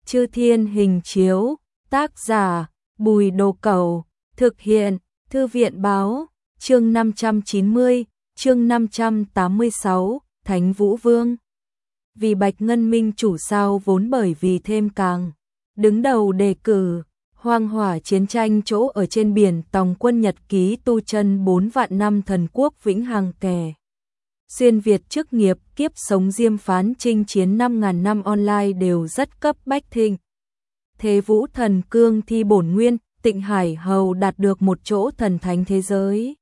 Chư Thiên Hình Chiếu, tác giả Bùi Đồ Cẩu, thực hiện Thư viện Báo, chương 590, chương 586, Thánh Vũ Vương. Vì Bạch Ngân Minh chủ sao vốn bởi vì thêm càng đứng đầu đề cử, hoang hỏa chiến tranh chỗ ở trên biển tòng quân nhật ký tu chân 4 vạn năm thần quốc vĩnh hằng kẻ. Xuyên Việt chức nghiệp kiếp sống diêm phán chinh chiến 5.000 năm online đều rất cấp bách thịnh. Thế Vũ Thần Cương thi bổn nguyên, Tịnh Hải Hầu đạt được một chỗ thần thánh thế giới.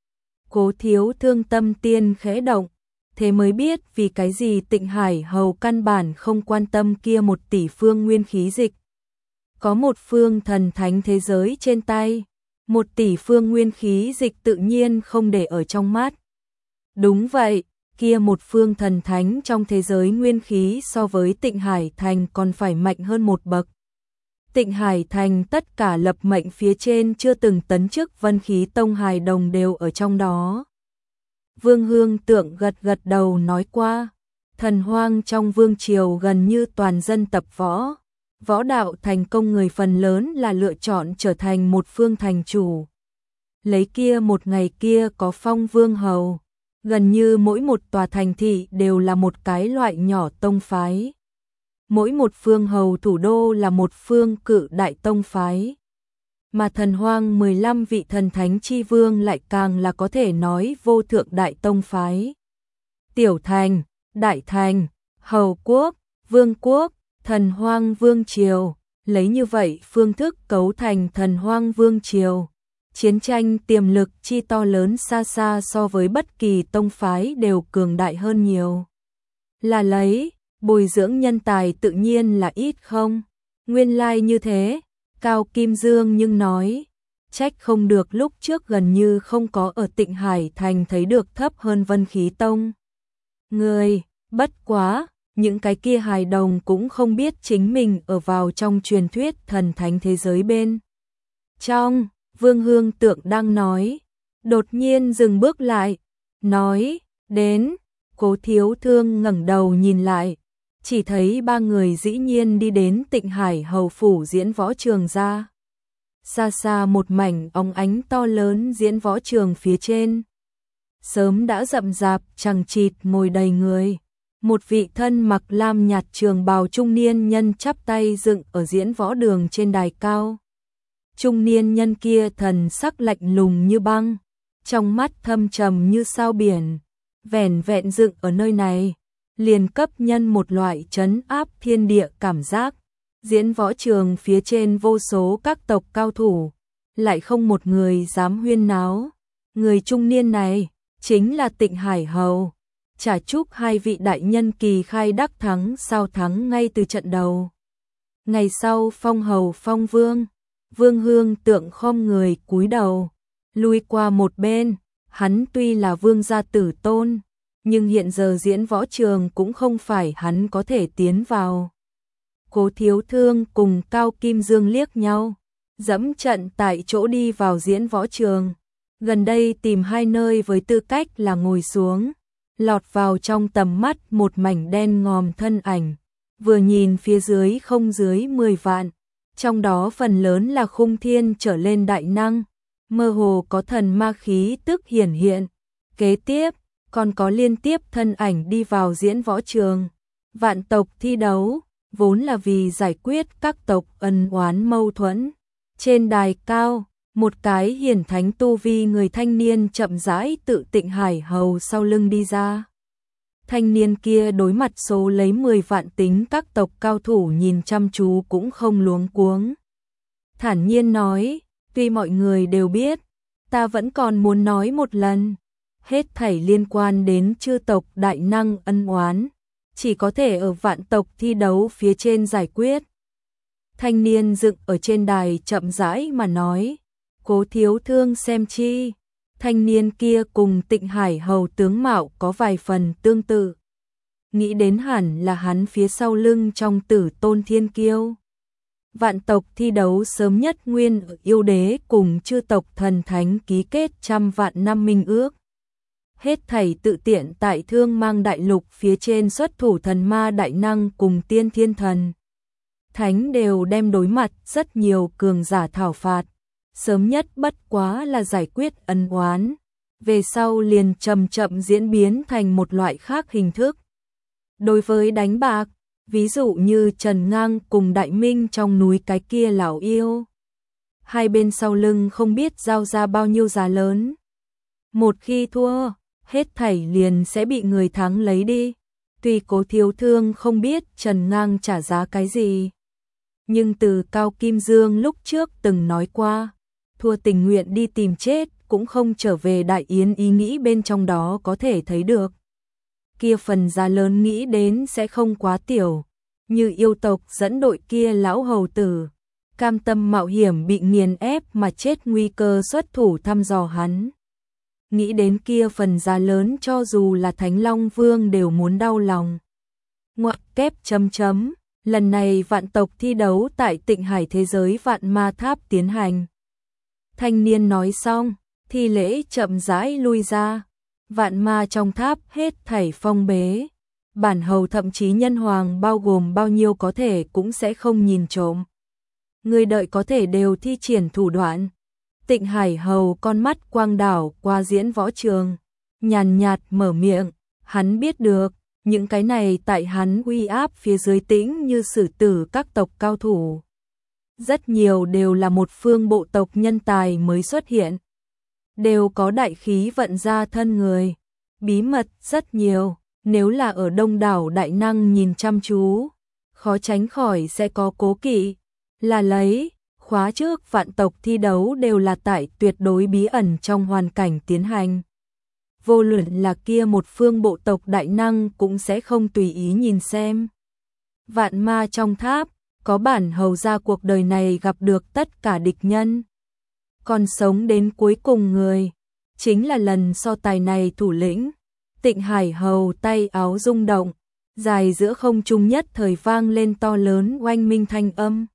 Cố Thiếu Thương tâm tiên khẽ động, thế mới biết vì cái gì Tịnh Hải Hầu căn bản không quan tâm kia 1 tỷ phương nguyên khí dịch. Có một phương thần thánh thế giới trên tay, 1 tỷ phương nguyên khí dịch tự nhiên không để ở trong mắt. Đúng vậy, kia một phương thần thánh trong thế giới nguyên khí so với Tịnh Hải Thành còn phải mạnh hơn một bậc. Tịnh Hải Thành tất cả lập mệnh phía trên chưa từng tấn chức Vân Khí Tông hài đồng đều ở trong đó. Vương Hương Tượng gật gật đầu nói qua, thần hoang trong vương triều gần như toàn dân tập võ. Võ đạo thành công người phần lớn là lựa chọn trở thành một phương thành chủ. Lấy kia một ngày kia có phong vương hầu. Gần như mỗi một tòa thành thị đều là một cái loại nhỏ tông phái. Mỗi một phương hầu thủ đô là một phương cự đại tông phái. Mà thần hoang 15 vị thần thánh chi vương lại càng là có thể nói vô thượng đại tông phái. Tiểu thành, đại thành, hầu quốc, vương quốc, thần hoang vương triều, lấy như vậy phương thức cấu thành thần hoang vương triều. Chiến tranh tiềm lực chi to lớn xa xa so với bất kỳ tông phái đều cường đại hơn nhiều. Là lấy, bồi dưỡng nhân tài tự nhiên là ít không? Nguyên lai như thế, Cao Kim Dương nhưng nói, trách không được lúc trước gần như không có ở Tịnh Hải Thành thấy được thấp hơn Vân Khí Tông. Người, bất quá, những cái kia hài đồng cũng không biết chính mình ở vào trong truyền thuyết thần thánh thế giới bên. Trong, Vương Hương Tượng đang nói, đột nhiên dừng bước lại, nói, đến, Cố Thiếu Thương ngẩng đầu nhìn lại, chỉ thấy 3 người dĩ nhiên đi đến Tịnh Hải Hầu phủ diễn võ trường ra. Xa xa một mảnh óng ánh to lớn diễn võ trường phía trên. Sớm đã rậm rạp chằng chịt ngồi đầy người. Một vị thân mặc lam nhạt trường bào trung niên nhân chắp tay dựng ở diễn võ đường trên đài cao. Trung niên nhân kia thần sắc lạnh lùng như băng, trong mắt thâm trầm như sao biển, vẻn vẹn dựng ở nơi này, liền cấp nhân một loại trấn áp thiên địa cảm giác. Diễn võ trường phía trên vô số các tộc cao thủ, lại không một người dám huyên náo. Người trung niên này chính là Tịnh Hải Hầu. Chả chúc 2 vị đại nhân kỳ khai đắc thắng sao thắng ngay từ trận đầu. Ngày sau phong hầu phong vương, Vương Hương Tượng khom người cúi đầu, lui qua một bên. Hắn tuy là vương gia tử tôn, nhưng hiện giờ diễn võ trường cũng không phải hắn có thể tiến vào. Cố Thiếu Thương cùng Cao Kim Dương liếc nhau, dẫm trận tại chỗ đi vào diễn võ trường. Gần đây tìm 2 nơi với tư cách là ngồi xuống, lọt vào trong tầm mắt một mảnh đen ngòm thân ảnh. Vừa nhìn phía dưới không dưới 10 vạn, trong đó phần lớn là khung thiên trở lên đại năng, mơ hồ có thần ma khí tức hiển hiện. Kế tiếp, còn có liên tiếp thân ảnh đi vào diễn võ trường. Vạn tộc thi đấu, vốn là vì giải quyết các tộc ân oán mâu thuẫn. Trên đài cao, một cái hiển thánh tu vi người thanh niên chậm rãi tự Tịnh Hải Hầu sau lưng đi ra. Thanh niên kia đối mặt số lấy 10 vạn tính các tộc cao thủ nhìn chăm chú cũng không luống cuống. Thản nhiên nói, tuy mọi người đều biết, ta vẫn còn muốn nói một lần. Hết thảy liên quan đến chư tộc đại năng ân oán, chỉ có thể ở vạn tộc thi đấu phía trên giải quyết. Thanh niên dựng ở trên đài chậm rãi mà nói, Cố Thiếu Thương xem chi. Thanh niên kia cùng Tịnh Hải Hầu tướng mạo có vài phần tương tự. Nghĩ đến hẳn là hắn phía sau lưng trong Tử Tôn Thiên Kiêu. Vạn tộc thi đấu sớm nhất nguyên ở yêu đế cùng chư tộc thần thánh ký kết 100 vạn năm minh ước. Hết thảy tự tiện tại Thương Mang đại lục phía trên xuất thủ thần ma đại năng cùng tiên thiên thần. thánh đều đem đối mặt rất nhiều cường giả thảo phạt, sớm nhất bất quá là giải quyết ân oán, về sau liền chậm chậm diễn biến thành một loại khác hình thức. Đối với đánh bạc, ví dụ như Trần Ngang cùng Đại Minh trong núi cái kia lão yêu, hai bên sau lưng không biết giao ra bao nhiêu giá lớn. Một khi thua, hết thảy liền sẽ bị người thắng lấy đi. Tuy Cố Thiếu Thương không biết Trần Ngang trả giá cái gì, nhưng từ Cao Kim Dương lúc trước từng nói qua, thua tình nguyện đi tìm chết cũng không trở về đại yến, ý nghĩ bên trong đó có thể thấy được. Kia phần giá lớn nghĩ đến sẽ không quá tiểu, như yêu tộc dẫn đội kia lão hầu tử, cam tâm mạo hiểm bị nghiền ép mà chết nguy cơ xuất thủ thăm dò hắn. Nghĩ đến kia phần giá lớn cho dù là Thánh Long Vương đều muốn đau lòng. Ngoặc kép chấm chấm, lần này vạn tộc thi đấu tại Tịnh Hải thế giới Vạn Ma Tháp tiến hành. Thanh niên nói xong, thi lễ chậm rãi lui ra. Vạn ma trong tháp hết thảy phong bế. Bản hầu thậm chí nhân hoàng bao gồm bao nhiêu có thể cũng sẽ không nhìn trộm. Người đợi có thể đều thi triển thủ đoạn. Tịnh Hải hầu con mắt quang đảo qua diễn võ trường, nhàn nhạt mở miệng, hắn biết được, những cái này tại hắn uy áp phía dưới tĩnh như sử tử các tộc cao thủ. Rất nhiều đều là một phương bộ tộc nhân tài mới xuất hiện, đều có đại khí vận ra thân người, bí mật rất nhiều, nếu là ở đông đảo đại năng nhìn chăm chú, khó tránh khỏi sẽ có cố kỵ, là lấy. Khóa trước vạn tộc thi đấu đều là tại tuyệt đối bí ẩn trong hoàn cảnh tiến hành. Vô luận là kia một phương bộ tộc đại năng cũng sẽ không tùy ý nhìn xem. Vạn ma trong tháp, có bản hầu ra cuộc đời này gặp được tất cả địch nhân. Còn sống đến cuối cùng người, chính là lần so tài này thủ lĩnh. Tịnh Hải hầu tay áo rung động, dài giữa không trung nhất thời vang lên to lớn oanh minh thanh âm.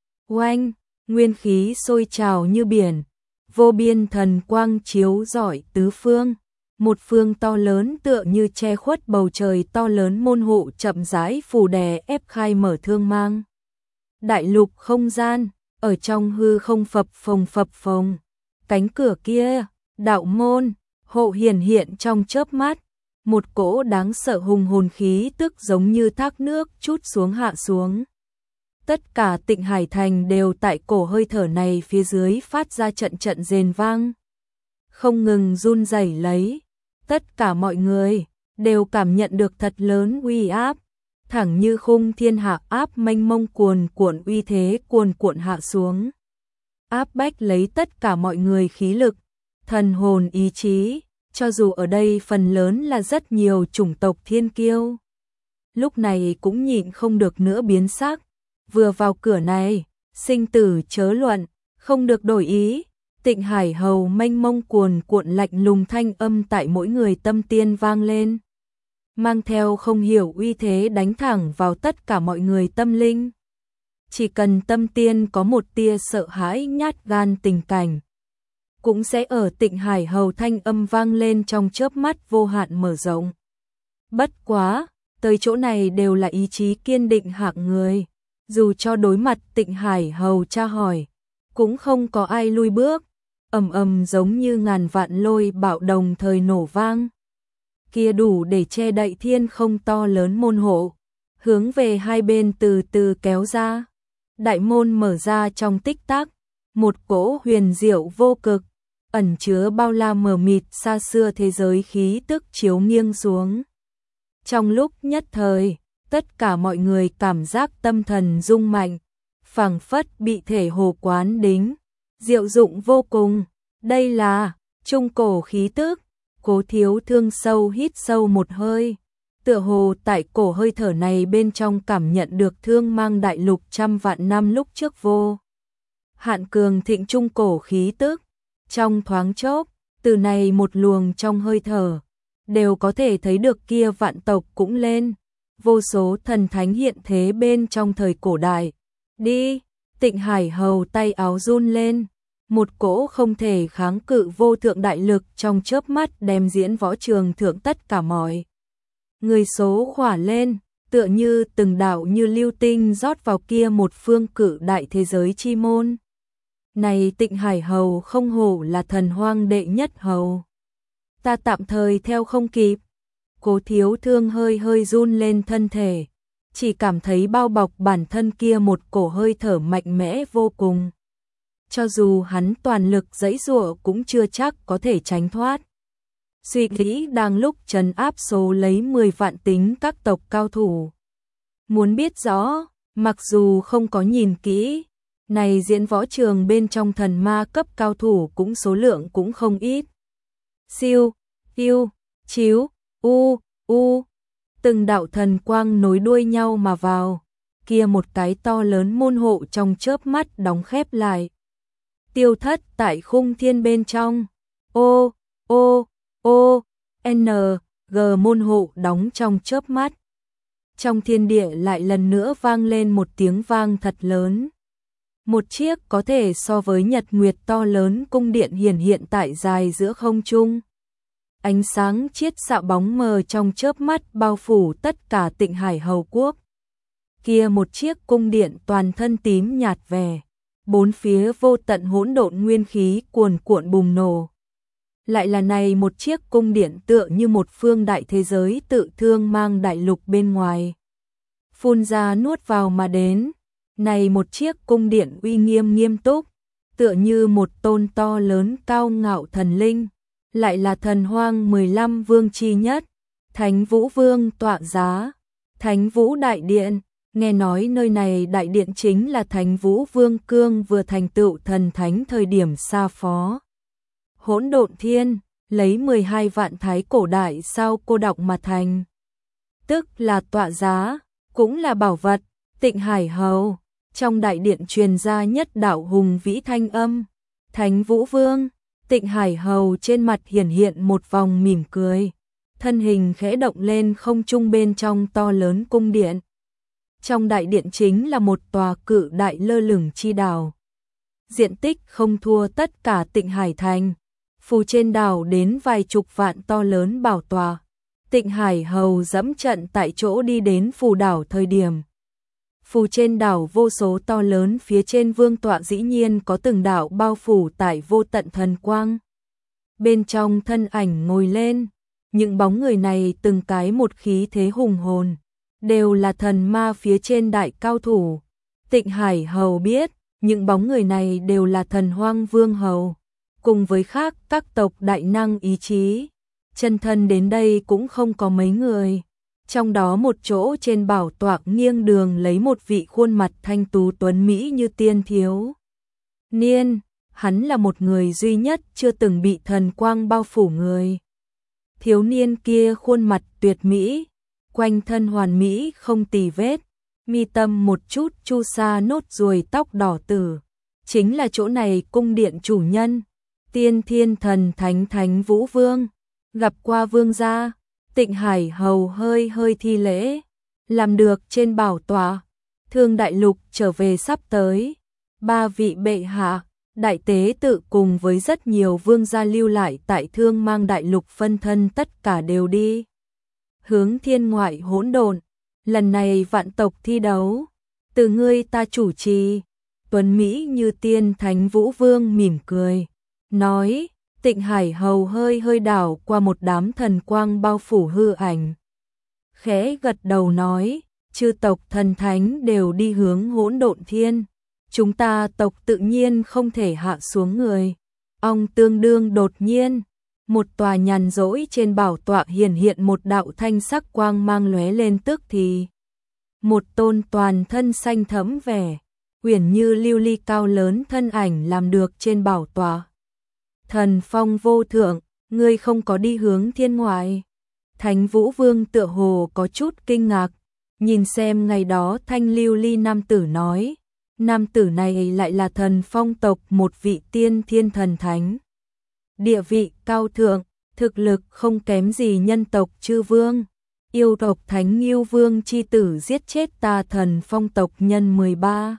Oanh! Nguyên khí sôi trào như biển, vô biên thần quang chiếu rọi tứ phương, một phương to lớn tựa như che khuất bầu trời to lớn môn hộ chậm rãi phủ đè ép khai mở thương mang. Đại lục không gian, ở trong hư không phập phồng, cánh cửa kia, đạo môn, hộ hiển hiện trong chớp mắt, một cỗ đáng sợ hùng hồn khí tức giống như thác nước chút xuống hạ xuống. Tất cả Tịnh Hải thành đều tại cổ hơi thở này phía dưới phát ra trận trận rền vang, không ngừng run rẩy lấy. Tất cả mọi người đều cảm nhận được thật lớn uy áp, thẳng như khung thiên hạ áp mênh mông cuồn cuộn uy thế cuồn cuộn hạ xuống, áp bách lấy tất cả mọi người khí lực, thần hồn ý chí, cho dù ở đây phần lớn là rất nhiều chủng tộc thiên kiêu, lúc này cũng nhịn không được nữa biến sắc. Vừa vào cửa này, sinh tử chớ luận, không được đổi ý. Tịnh Hải hầu mênh mông cuồn cuộn lạnh lùng thanh âm tại mỗi người tâm tiên vang lên, mang theo không hiểu uy thế đánh thẳng vào tất cả mọi người tâm linh. Chỉ cần tâm tiên có một tia sợ hãi nhát gan tình cảnh, cũng sẽ ở Tịnh Hải hầu thanh âm vang lên trong chớp mắt vô hạn mở rộng. Bất quá, tới chỗ này đều là ý chí kiên định hạng người. Dù cho đối mặt Tịnh Hải hầu tra hỏi, cũng không có ai lui bước, ầm ầm giống như ngàn vạn lôi bạo đồng thời nổ vang. Kia đủ để che đậy thiên không to lớn môn hộ, hướng về hai bên từ từ kéo ra. Đại môn mở ra trong tích tắc, một cỗ huyền diệu vô cực, ẩn chứa bao la mờ mịt xa xưa thế giới khí tức chiếu nghiêng xuống. Trong lúc nhất thời, tất cả mọi người cảm giác tâm thần rung mạnh, phảng phất bị thể hồ quán đính, diệu dụng vô cùng. Đây là trung cổ khí tức. Cố Thiếu Thương sâu hít sâu một hơi, tựa hồ tại cổ hơi thở này bên trong cảm nhận được thương mang đại lục trăm vạn năm lúc trước vô hạn cường thịnh trung cổ khí tức. Trong thoáng chốc, từ này một luồng trong hơi thở, đều có thể thấy được kia vạn tộc cũng lên. Vô số thần thánh hiện thế bên trong thời cổ đại. Đi, Tịnh Hải hầu tay áo run lên, một cỗ không thể kháng cự vô thượng đại lực trong chớp mắt đem diễn võ trường thượng tất cả mọi người số khỏa lên, tựa như từng đạo như lưu tinh rót vào kia một phương cự đại thế giới chi môn. Này Tịnh Hải Hầu không hổ là thần hoang đệ nhất hầu. Ta tạm thời theo không kịp. Cố Thiếu Thương hơi hơi run lên thân thể, chỉ cảm thấy bao bọc bản thân kia một cổ hơi thở mạnh mẽ vô cùng. Cho dù hắn toàn lực giãy giụa cũng chưa chắc có thể tránh thoát. Suy nghĩ đang lúc trấn áp số lấy 10 vạn tính các tộc cao thủ. Muốn biết rõ, mặc dù không có nhìn kỹ, này diễn võ trường bên trong thần ma cấp cao thủ cũng số lượng cũng không ít. Siêu, yêu, chiếu, u, từng đạo thần quang nối đuôi nhau mà vào, kia một cái to lớn môn hộ trong chớp mắt đóng khép lại. Tiêu thất tại khung thiên bên trong. G môn hộ đóng trong chớp mắt. Trong thiên địa lại lần nữa vang lên một tiếng vang thật lớn. Một chiếc có thể so với nhật nguyệt to lớn cung điện hiển hiện tại dài giữa không trung. Ánh sáng chiết xạ bóng mờ trong chớp mắt bao phủ tất cả Tịnh Hải Hầu quốc. Kia một chiếc cung điện toàn thân tím nhạt vẻ, bốn phía vô tận hỗn độn nguyên khí cuồn cuộn bùng nổ. Lại là này một chiếc cung điện tựa như một phương đại thế giới tự thương mang đại lục bên ngoài. Phun ra nuốt vào mà đến, này một chiếc cung điện uy nghiêm nghiêm túc, tựa như một tôn to lớn cao ngạo thần linh, lại là thần hoang 15 vương chi nhất, Thánh Vũ Vương tọa giá, Thánh Vũ Đại Điện. Nghe nói nơi này đại điện chính là Thánh Vũ Vương Cương vừa thành tựu thần thánh thời điểm xa phó. Hỗn độn thiên, lấy 12 vạn thái cổ đại sao cô đọng mà thành. Tức là tọa giá, cũng là bảo vật, Tịnh Hải Hầu. Trong đại điện truyền ra nhất đạo hùng vĩ thanh âm. Thánh Vũ Vương, Tịnh Hải Hầu trên mặt hiển hiện một vòng mỉm cười. Thân hình khẽ động lên không trung bên trong to lớn cung điện. Trong đại điện chính là một tòa cự đại lơ lửng chi đảo. Diện tích không thua tất cả Tịnh Hải Thành. Phù trên đảo đến vài chục vạn to lớn bảo tòa. Tịnh Hải Hầu dẫm trận tại chỗ đi đến phù đảo thời điểm. Phù trên đảo vô số to lớn phía trên vương tọa dĩ nhiên có từng đảo bao phủ tại vô tận thần quang. Bên trong thân ảnh ngồi lên, những bóng người này từng cái một khí thế hùng hồn, đều là thần ma phía trên đại cao thủ. Tịnh Hải Hầu biết, những bóng người này đều là thần hoang vương hầu, cùng với khác các tộc đại năng ý chí. Chân thân đến đây cũng không có mấy người. Trong đó một chỗ trên bảo tọa nghiêng đường lấy một vị khuôn mặt thanh tú tuấn mỹ như tiên thiếu niên, hắn là một người duy nhất chưa từng bị thần quang bao phủ người. Thiếu niên kia khuôn mặt tuyệt mỹ, quanh thân hoàn mỹ không tì vết, mi tâm một chút chu sa nốt ruồi tóc đỏ tử, chính là chỗ này cung điện chủ nhân, Tiên Thiên Thần Thánh Thánh Vũ Vương. Gặp qua vương gia. Tịnh Hải Hầu hơi hơi thi lễ, làm được trên bảo tọa. Thương đại lục trở về sắp tới, 3 vị bệ hạ, đại tế tự cùng với rất nhiều vương gia lưu lại tại Thương Mang đại lục phân thân tất cả đều đi hướng thiên ngoại hỗn độn. Lần này vạn tộc thi đấu, từ ngươi ta chủ trì. Tuấn Mỹ như tiên Thánh Vũ Vương mỉm cười, nói. Tịnh Hải Hầu hơi hơi đảo qua một đám thần quang bao phủ hư ảnh. Khẽ gật đầu nói, chư tộc thần thánh đều đi hướng hỗn độn thiên. Chúng ta tộc tự nhiên không thể hạ xuống người. Ông tương đương đột nhiên, một tòa nhàn rỗi trên bảo tọa hiển hiện một đạo thanh sắc quang mang lóe lên tức thì. Một tôn toàn thân xanh thẫm vẻ, uyển như lưu ly cao lớn thân ảnh làm được trên bảo tọa. Thần phong vô thượng, ngươi không có đi hướng thiên ngoại. Thánh Vũ Vương tựa hồ có chút kinh ngạc, nhìn xem ngày đó thanh lưu ly nam tử nói. Nam tử này lại là thần phong tộc một vị tiên thiên thần thánh. Địa vị cao thượng, thực lực không kém gì nhân tộc chư vương. Yêu tộc Thánh Ngưu Vương chi tử giết chết ta thần phong tộc nhân 13.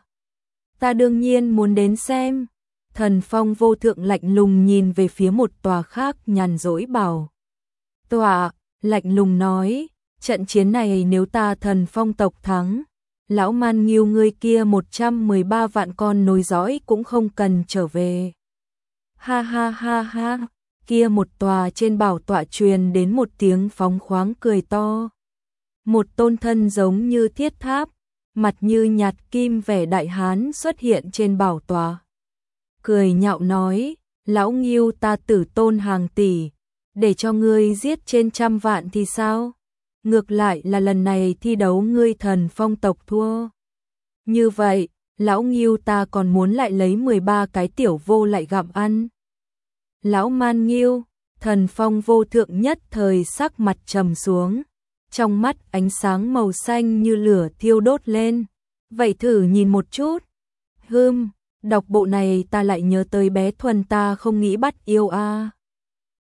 Ta đương nhiên muốn đến xem. Thần phong vô thượng lạnh lùng nhìn về phía một tòa khác nhàn rỗi bảo tọa, lạnh lùng nói, trận chiến này nếu ta Thần Phong tộc thắng, lão Man Nghiêu ngươi kia 113 vạn con nối dõi cũng không cần trở về. Ha ha ha ha, kia một tòa trên bảo tọa truyền đến một tiếng phóng khoáng cười to. Một tôn thân giống như thiết tháp, mặt như nhạt kim vẻ đại hán xuất hiện trên bảo tọa. Cười nhạo nói, lão Nghiêu ta tử tôn hàng tỷ, để cho ngươi giết trên 100 vạn thì sao? Ngược lại là lần này thi đấu ngươi Thần Phong tộc thua. Như vậy, lão Nghiêu ta còn muốn lại lấy 13 cái tiểu vô lại gặm ăn. Lão Man Nghiêu, Thần Phong vô thượng nhất thời sắc mặt trầm xuống, trong mắt ánh sáng màu xanh như lửa thiêu đốt lên. Vậy thử nhìn một chút. Đọc bộ này ta lại nhớ tới bé Thuần ta không nghĩ bắt yêu a.